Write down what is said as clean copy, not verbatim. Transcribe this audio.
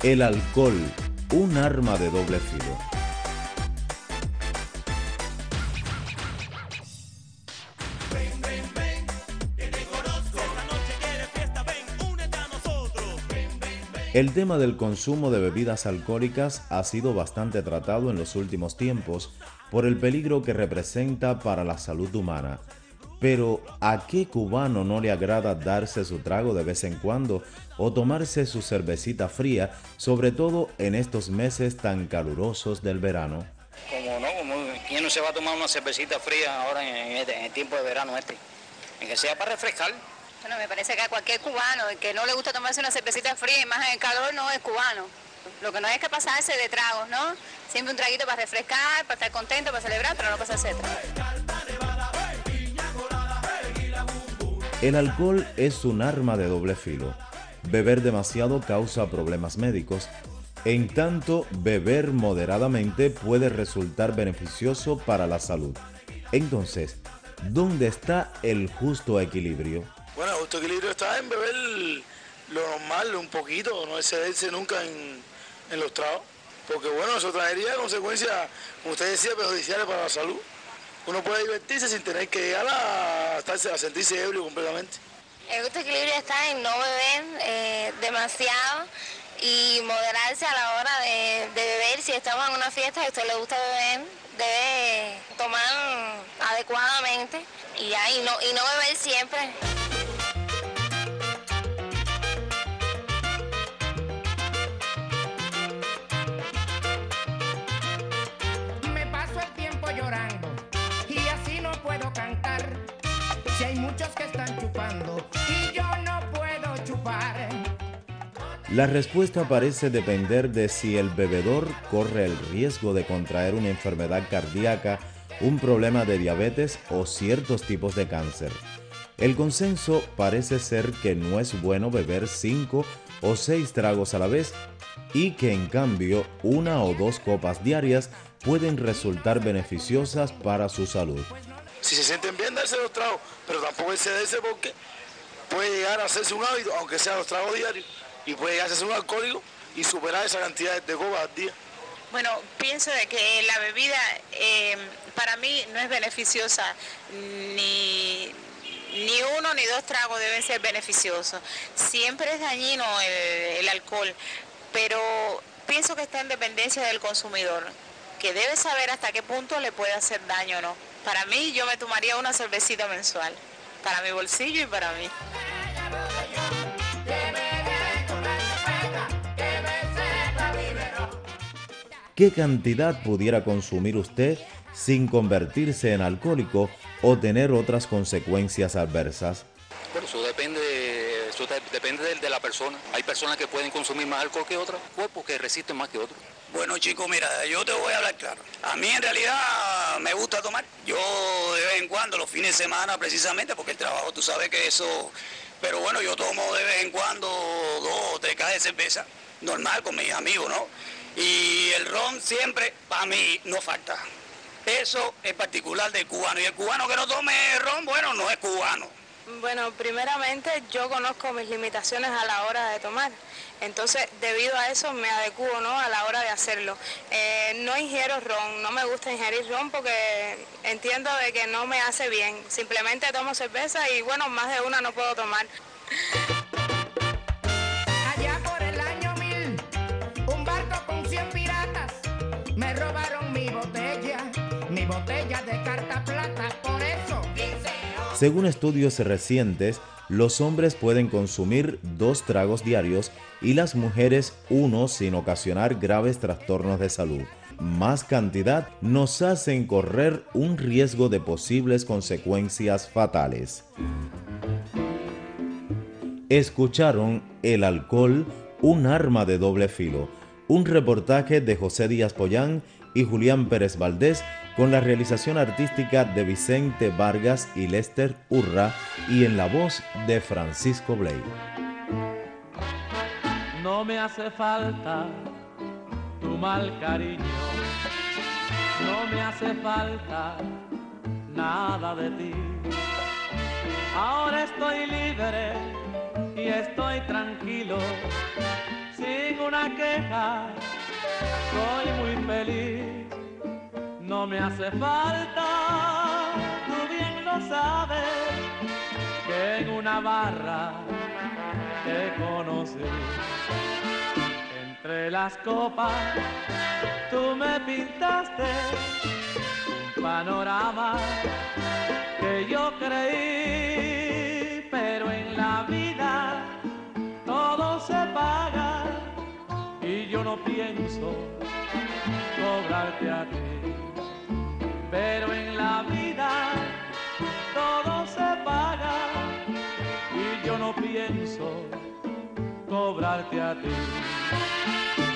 El alcohol, un arma de doble filo. El tema del consumo de bebidas alcohólicas ha sido bastante tratado en los últimos tiempos por el peligro que representa para la salud humana. Pero ¿a qué cubano no le agrada darse su trago de vez en cuando o tomarse su cervecita fría, sobre todo en estos meses tan calurosos del verano? Como no, ¿quién no se va a tomar una cervecita fría ahora en el tiempo de verano En que sea para refrescar. Bueno, me parece que a cualquier cubano que no le gusta tomarse una cervecita fría y más en el calor no es cubano. Lo que no hay que pasarse de tragos, ¿no? Siempre un traguito para refrescar, para estar contento, para celebrar, pero no pasarse de tragos. El alcohol es un arma de doble filo. Beber demasiado causa problemas médicos. En tanto, beber moderadamente puede resultar beneficioso para la salud. Entonces, ¿dónde está el justo equilibrio? Bueno, el justo equilibrio está en beber lo normal, un poquito, no excederse nunca en los tragos. Porque bueno, eso traería consecuencias, como usted decía, perjudiciales para la salud. Uno puede divertirse sin tener que llegar a sentirse ebrio completamente. El justo equilibrio está en no beber demasiado y moderarse a la hora de beber. Si estamos en una fiesta y a usted le gusta beber, debe tomar adecuadamente y no beber siempre. Me paso el tiempo llorando y así no puedo cantar. Si hay muchos que están chupando y yo no puedo chupar. La respuesta parece depender de si el bebedor corre el riesgo de contraer una enfermedad cardíaca, un problema de diabetes o ciertos tipos de cáncer. El consenso parece ser que no es bueno beber 5 o 6 tragos a la vez y que en cambio 1 o 2 copas diarias pueden resultar beneficiosas para su salud. Si se sienten bien, darse los tragos, pero tampoco excederse porque puede llegar a hacerse un hábito, aunque sean los tragos diarios, y puede llegar a hacerse un alcohólico y superar esa cantidad de copas al día. Bueno, pienso de que la bebida para mí no es beneficiosa, ni 1 ni 2 tragos deben ser beneficiosos. Siempre es dañino el alcohol, pero pienso que está en dependencia del consumidor, que debe saber hasta qué punto le puede hacer daño o no. Para mí, yo me tomaría una cervecita mensual, para mi bolsillo y para mí. ¿Qué cantidad pudiera consumir usted sin convertirse en alcohólico o tener otras consecuencias adversas? Bueno, eso depende de la persona. Hay personas que pueden consumir más alcohol que otras, cuerpos que resisten más que otros. Bueno, chicos, mira, yo te voy a hablar claro. A mí en realidad me gusta tomar. Yo de vez en cuando, los fines de semana precisamente, porque el trabajo, tú sabes que eso... Pero bueno, yo tomo de vez en cuando 2 o 3 cajas de cerveza, normal, con mis amigos, ¿no? Y el ron siempre, para mí, no falta. Eso es particular del cubano. Y el cubano que no tome ron, bueno, no es cubano. Bueno, primeramente yo conozco mis limitaciones a la hora de tomar, entonces debido a eso me adecuo, ¿no?, a la hora de hacerlo. No ingiero ron, no me gusta ingerir ron porque entiendo de que no me hace bien, simplemente tomo cerveza y bueno, más de una no puedo tomar. Allá por el año 1000, un barco con 100 piratas me robaron mi botella de carta plata, por eso dice... Según estudios recientes, los hombres pueden consumir 2 tragos diarios y las mujeres 1 sin ocasionar graves trastornos de salud. Más cantidad nos hacen correr un riesgo de posibles consecuencias fatales. Escucharon El alcohol, un arma de doble filo, un reportaje de José Díaz Pollán y Julián Pérez Valdés, con la realización artística de Vicente Vargas y Lester Urra y en la voz de Francisco Bley. No me hace falta tu mal cariño, no me hace falta nada de ti. Ahora estoy libre y estoy tranquilo, sin una queja, soy muy feliz. No me hace falta, tú bien lo sabes, que en una barra te conocí. Entre las copas tú me pintaste un panorama que yo creí, pero en la vida todo se paga y yo no pienso cobrarte a ti. Pero en la vida todo se paga y yo no pienso cobrarte a ti.